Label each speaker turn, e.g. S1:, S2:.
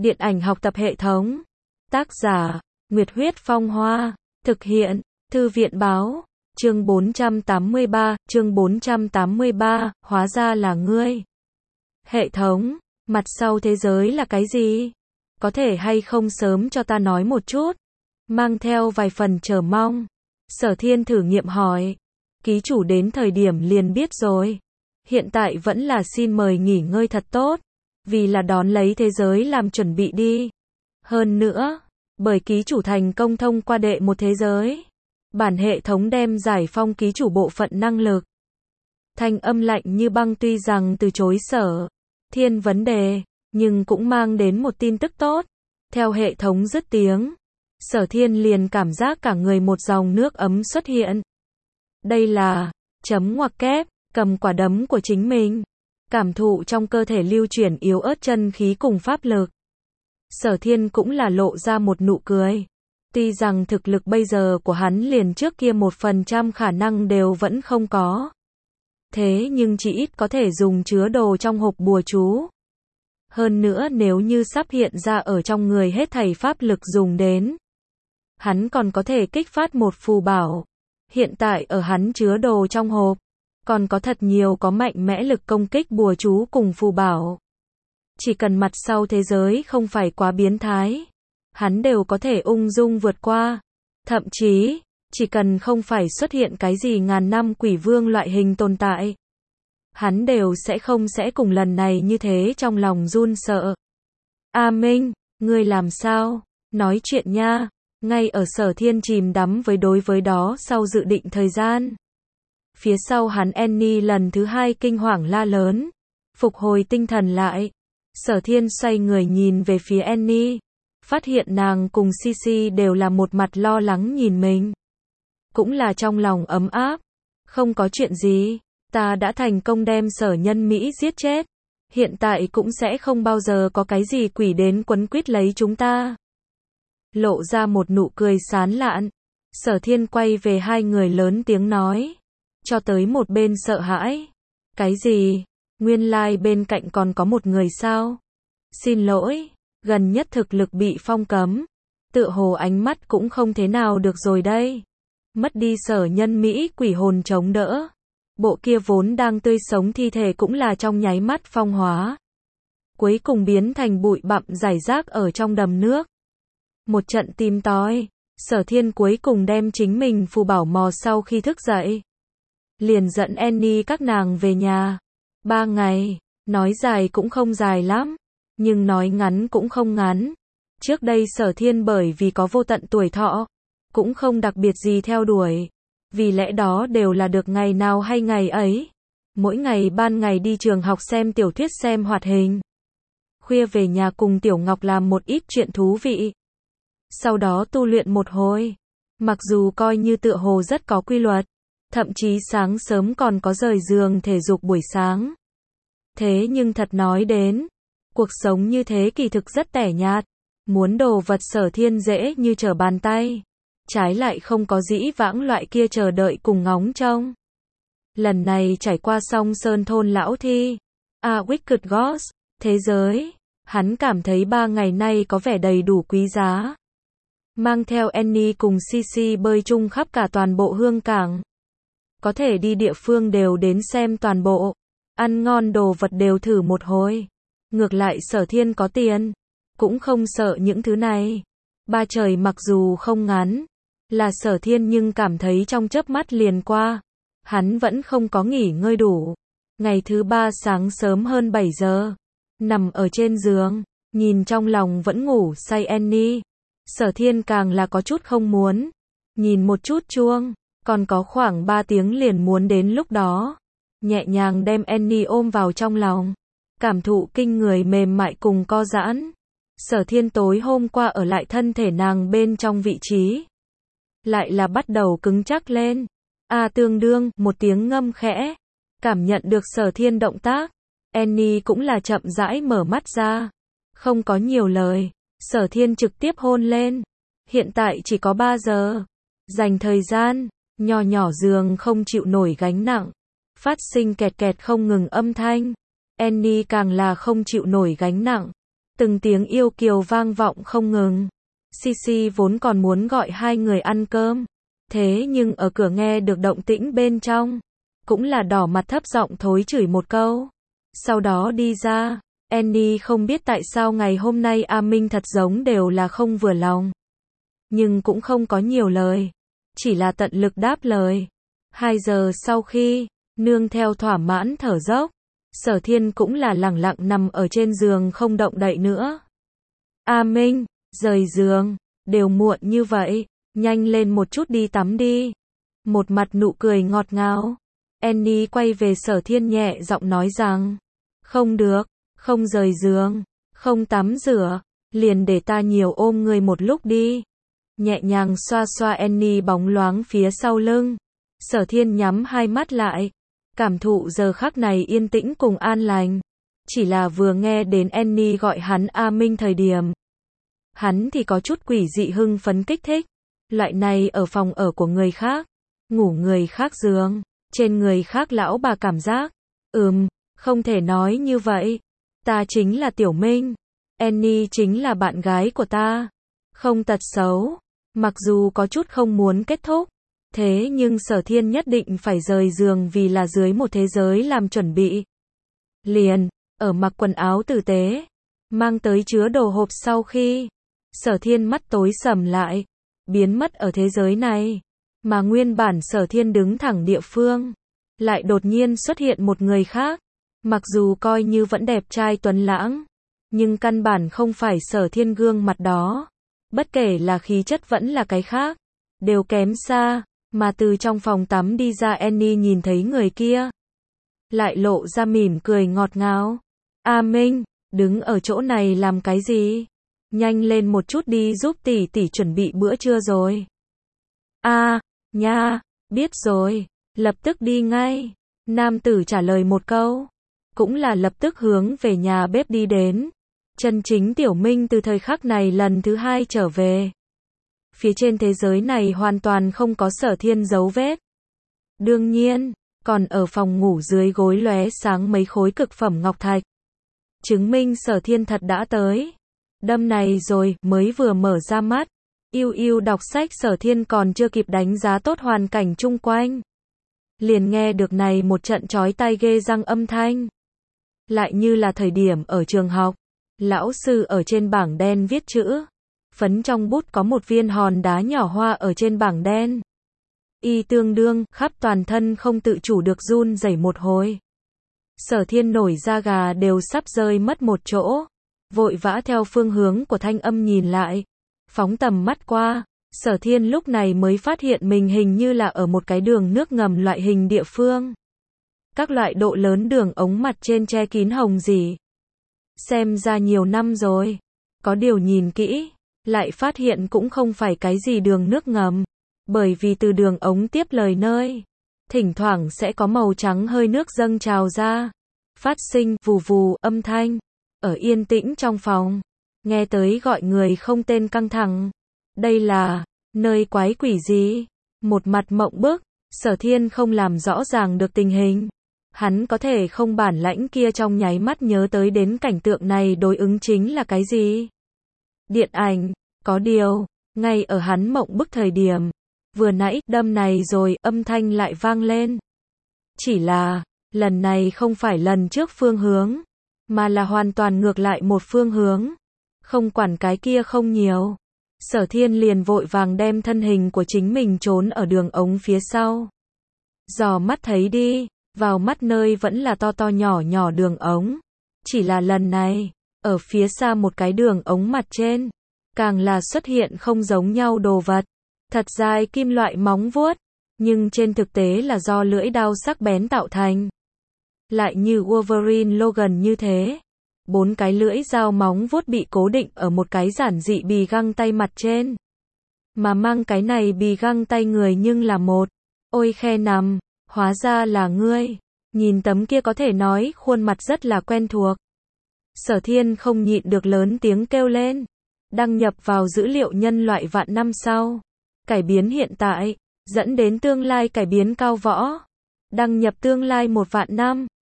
S1: Điện ảnh học tập hệ thống. Tác giả, Nguyệt Huyết Phong Hoa. Thực hiện, Thư viện Báo. Chương 483, hóa ra là ngươi. Hệ thống, mặt sau thế giới là cái gì? Có thể hay không sớm cho ta nói một chút? Mang theo vài phần chờ mong. Sở Thiên thử nghiệm hỏi. Ký chủ đến thời điểm liền biết rồi. Hiện tại vẫn là xin mời nghỉ ngơi thật tốt. Vì là đón lấy thế giới làm chuẩn bị đi. Hơn nữa, bởi ký chủ thành công thông qua đệ một thế giới. Bản hệ thống đem giải phong ký chủ bộ phận năng lực. Thanh âm lạnh như băng tuy rằng từ chối Sở Thiên vấn đề, nhưng cũng mang đến một tin tức tốt. Theo hệ thống dứt tiếng, Sở Thiên liền cảm giác cả người một dòng nước ấm xuất hiện. Đây là, chấm ngoặc kép, cầm quả đấm của chính mình. Cảm thụ trong cơ thể lưu chuyển yếu ớt chân khí cùng pháp lực. Sở Thiên cũng là lộ ra một nụ cười. Tuy rằng thực lực bây giờ của hắn liền trước kia 1% khả năng đều vẫn không có. Thế nhưng chỉ ít có thể dùng chứa đồ trong hộp bùa chú. Hơn nữa nếu như sắp hiện ra ở trong người hết thảy pháp lực dùng đến. Hắn còn có thể kích phát một phù bảo. Hiện tại ở hắn chứa đồ trong hộp. Còn có thật nhiều có mạnh mẽ lực công kích bùa chú cùng phù bảo. Chỉ cần mặt sau thế giới không phải quá biến thái. Hắn đều có thể ung dung vượt qua. Thậm chí, chỉ cần không phải xuất hiện cái gì ngàn năm quỷ vương loại hình tồn tại. Hắn đều sẽ cùng lần này như thế trong lòng run sợ. A Minh, ngươi làm sao? Nói chuyện nha. Ngay ở Sở Thiên chìm đắm đối với đó sau dự định thời gian. Phía sau hắn Annie lần thứ hai kinh hoàng la lớn. Phục hồi tinh thần lại. Sở Thiên xoay người nhìn về phía Annie. Phát hiện nàng cùng Sisi đều là một mặt lo lắng nhìn mình. Cũng là trong lòng ấm áp. Không có chuyện gì. Ta đã thành công đem Sở Nhân Mỹ giết chết. Hiện tại cũng sẽ không bao giờ có cái gì quỷ đến quấn quýt lấy chúng ta. Lộ ra một nụ cười sán lạn. Sở Thiên quay về hai người lớn tiếng nói. Cho tới một bên sợ hãi. Cái gì? Nguyên lai bên cạnh còn có một người sao? Xin lỗi, gần nhất thực lực bị phong cấm. Tựa hồ ánh mắt cũng không thế nào được rồi đây. Mất đi Sở Nhân Mỹ quỷ hồn chống đỡ. Bộ kia vốn đang tươi sống thi thể cũng là trong nháy mắt phong hóa. Cuối cùng biến thành bụi bặm rải rác ở trong đầm nước. Một trận tìm tòi, Sở Thiên cuối cùng đem chính mình phù bảo mò sau khi thức dậy. Liền dẫn Annie các nàng về nhà. 3 ngày, nói dài cũng không dài lắm, nhưng nói ngắn cũng không ngắn. Trước đây Sở Thiên bởi vì có vô tận tuổi thọ, cũng không đặc biệt gì theo đuổi. Vì lẽ đó đều là được ngày nào hay ngày ấy. Mỗi ngày ban ngày đi trường học xem tiểu thuyết xem hoạt hình. Khuya về nhà cùng Tiểu Ngọc làm một ít chuyện thú vị. Sau đó tu luyện một hồi. Mặc dù coi như tựa hồ rất có quy luật. Thậm chí sáng sớm còn có rời giường thể dục buổi sáng. Thế nhưng thật nói đến, cuộc sống như thế kỳ thực rất tẻ nhạt. Muốn đồ vật Sở Thiên dễ như trở bàn tay. Trái lại không có dĩ vãng loại kia chờ đợi cùng ngóng trông. Lần này trải qua xong Sơn Thôn Lão Thi, Wicked Gods, thế giới, hắn cảm thấy 3 ngày nay có vẻ đầy đủ quý giá. Mang theo Annie cùng Sisi bơi chung khắp cả toàn bộ Hương Cảng. Có thể đi địa phương đều đến xem toàn bộ. Ăn ngon đồ vật đều thử một hồi. Ngược lại Sở Thiên có tiền. Cũng không sợ những thứ này. 3 trời mặc dù không ngắn. Là Sở Thiên nhưng cảm thấy trong chớp mắt liền qua. Hắn vẫn không có nghỉ ngơi đủ. Ngày thứ 3 sáng sớm hơn 7 giờ. Nằm ở trên giường. Nhìn trong lòng vẫn ngủ say Annie. Sở Thiên càng là có chút không muốn. Nhìn một chút chuông. Còn có khoảng 3 tiếng liền muốn đến lúc đó. Nhẹ nhàng đem Annie ôm vào trong lòng. Cảm thụ kinh người mềm mại cùng co giãn. Sở Thiên tối hôm qua ở lại thân thể nàng bên trong vị trí. Lại là bắt đầu cứng chắc lên. Tương đương, một tiếng ngâm khẽ. Cảm nhận được Sở Thiên động tác. Annie cũng là chậm rãi mở mắt ra. Không có nhiều lời. Sở Thiên trực tiếp hôn lên. Hiện tại chỉ có 3 giờ. Dành thời gian. Nhỏ nhỏ giường không chịu nổi gánh nặng. Phát sinh kẹt kẹt không ngừng âm thanh. Annie càng là không chịu nổi gánh nặng. Từng tiếng yêu kiều vang vọng không ngừng. Sisi vốn còn muốn gọi hai người ăn cơm. Thế nhưng ở cửa nghe được động tĩnh bên trong. Cũng là đỏ mặt thấp giọng thối chửi một câu. Sau đó đi ra. Annie không biết tại sao ngày hôm nay A Minh thật giống đều là không vừa lòng. Nhưng cũng không có nhiều lời. Chỉ là tận lực đáp lời. 2 giờ sau khi, nương theo thỏa mãn thở dốc. Sở Thiên cũng là lẳng lặng nằm ở trên giường không động đậy nữa. A Minh, rời giường, đều muộn như vậy, nhanh lên một chút đi tắm đi. Một mặt nụ cười ngọt ngào. Annie quay về Sở Thiên nhẹ giọng nói rằng, không được, không rời giường, không tắm rửa, liền để ta nhiều ôm người một lúc đi. Nhẹ nhàng xoa xoa Annie bóng loáng phía sau lưng. Sở Thiên nhắm hai mắt lại. Cảm thụ giờ khắc này yên tĩnh cùng an lành. Chỉ là vừa nghe đến Annie gọi hắn A Minh thời điểm. Hắn thì có chút quỷ dị hưng phấn kích thích. Loại này ở phòng ở của người khác. Ngủ người khác giường. Trên người khác lão bà cảm giác. Không thể nói như vậy. Ta chính là Tiểu Minh. Annie chính là bạn gái của ta. Không tật xấu. Mặc dù có chút không muốn kết thúc. Thế nhưng Sở Thiên nhất định phải rời giường vì là dưới một thế giới làm chuẩn bị. Liền, ở mặc quần áo tử tế, mang tới chứa đồ hộp sau khi, Sở Thiên mắt tối sầm lại, biến mất ở thế giới này. Mà nguyên bản Sở Thiên đứng thẳng địa phương, lại đột nhiên xuất hiện một người khác. Mặc dù coi như vẫn đẹp trai tuấn lãng, nhưng căn bản không phải Sở Thiên gương mặt đó. Bất kể là khí chất vẫn là cái khác, đều kém xa. Mà từ trong phòng tắm đi ra Annie nhìn thấy người kia. Lại lộ ra mỉm cười ngọt ngào. A Minh, đứng ở chỗ này làm cái gì? Nhanh lên một chút đi giúp tỷ tỷ chuẩn bị bữa trưa rồi. Nha, biết rồi, lập tức đi ngay. Nam tử trả lời một câu. Cũng là lập tức hướng về nhà bếp đi đến. Chân chính Tiểu Minh từ thời khắc này lần thứ 2 trở về. Phía trên thế giới này hoàn toàn không có Sở Thiên dấu vết. Đương nhiên, còn ở phòng ngủ dưới gối lóe sáng mấy khối cực phẩm ngọc thạch. Chứng minh Sở Thiên thật đã tới. Đâm này rồi, mới vừa mở ra mắt. Yêu đọc sách Sở Thiên còn chưa kịp đánh giá tốt hoàn cảnh chung quanh. Liền nghe được này một trận chói tai ghê răng âm thanh. Lại như là thời điểm ở trường học. Lão sư ở trên bảng đen viết chữ. Phấn trong bút có một viên hòn đá nhỏ hoa ở trên bảng đen. Y tương đương, khắp toàn thân không tự chủ được run rẩy một hồi. Sở Thiên nổi da gà đều sắp rơi mất một chỗ. Vội vã theo phương hướng của thanh âm nhìn lại. Phóng tầm mắt qua, Sở Thiên lúc này mới phát hiện mình hình như là ở một cái đường nước ngầm loại hình địa phương. Các loại độ lớn đường ống mặt trên che kín hồng rỉ. Xem ra nhiều năm rồi. Có điều nhìn kỹ. Lại phát hiện cũng không phải cái gì đường nước ngầm, bởi vì từ đường ống tiếp lời nơi, thỉnh thoảng sẽ có màu trắng hơi nước dâng trào ra, phát sinh vù vù âm thanh, ở yên tĩnh trong phòng, nghe tới gọi người không tên căng thẳng. Đây là nơi quái quỷ gì? Một mặt mộng bức, Sở Thiên không làm rõ ràng được tình hình. Hắn có thể không bản lãnh kia trong nháy mắt nhớ tới đến cảnh tượng này đối ứng chính là cái gì? Điện ảnh, có điều, ngay ở hắn mộng bức thời điểm, vừa nãy, đâm này rồi, âm thanh lại vang lên. Chỉ là, lần này không phải lần trước phương hướng, mà là hoàn toàn ngược lại một phương hướng. Không quản cái kia không nhiều. Sở Thiên liền vội vàng đem thân hình của chính mình trốn ở đường ống phía sau. Dò mắt thấy đi, vào mắt nơi vẫn là to to nhỏ nhỏ đường ống. Chỉ là lần này, ở phía xa một cái đường ống mặt trên, càng là xuất hiện không giống nhau đồ vật. Thật dài kim loại móng vuốt, nhưng trên thực tế là do lưỡi dao sắc bén tạo thành. Lại như Wolverine Logan như thế. 4 cái lưỡi dao móng vuốt bị cố định ở một cái giản dị bì găng tay mặt trên. Mà mang cái này bì găng tay người nhưng là một. Ôi khe nằm, hóa ra là ngươi. Nhìn tấm kia có thể nói khuôn mặt rất là quen thuộc. Sở Thiên không nhịn được lớn tiếng kêu lên. Đăng nhập vào dữ liệu nhân loại vạn năm sau. Cải biến hiện tại, dẫn đến tương lai cải biến cao võ. Đăng nhập tương lai 1 vạn năm.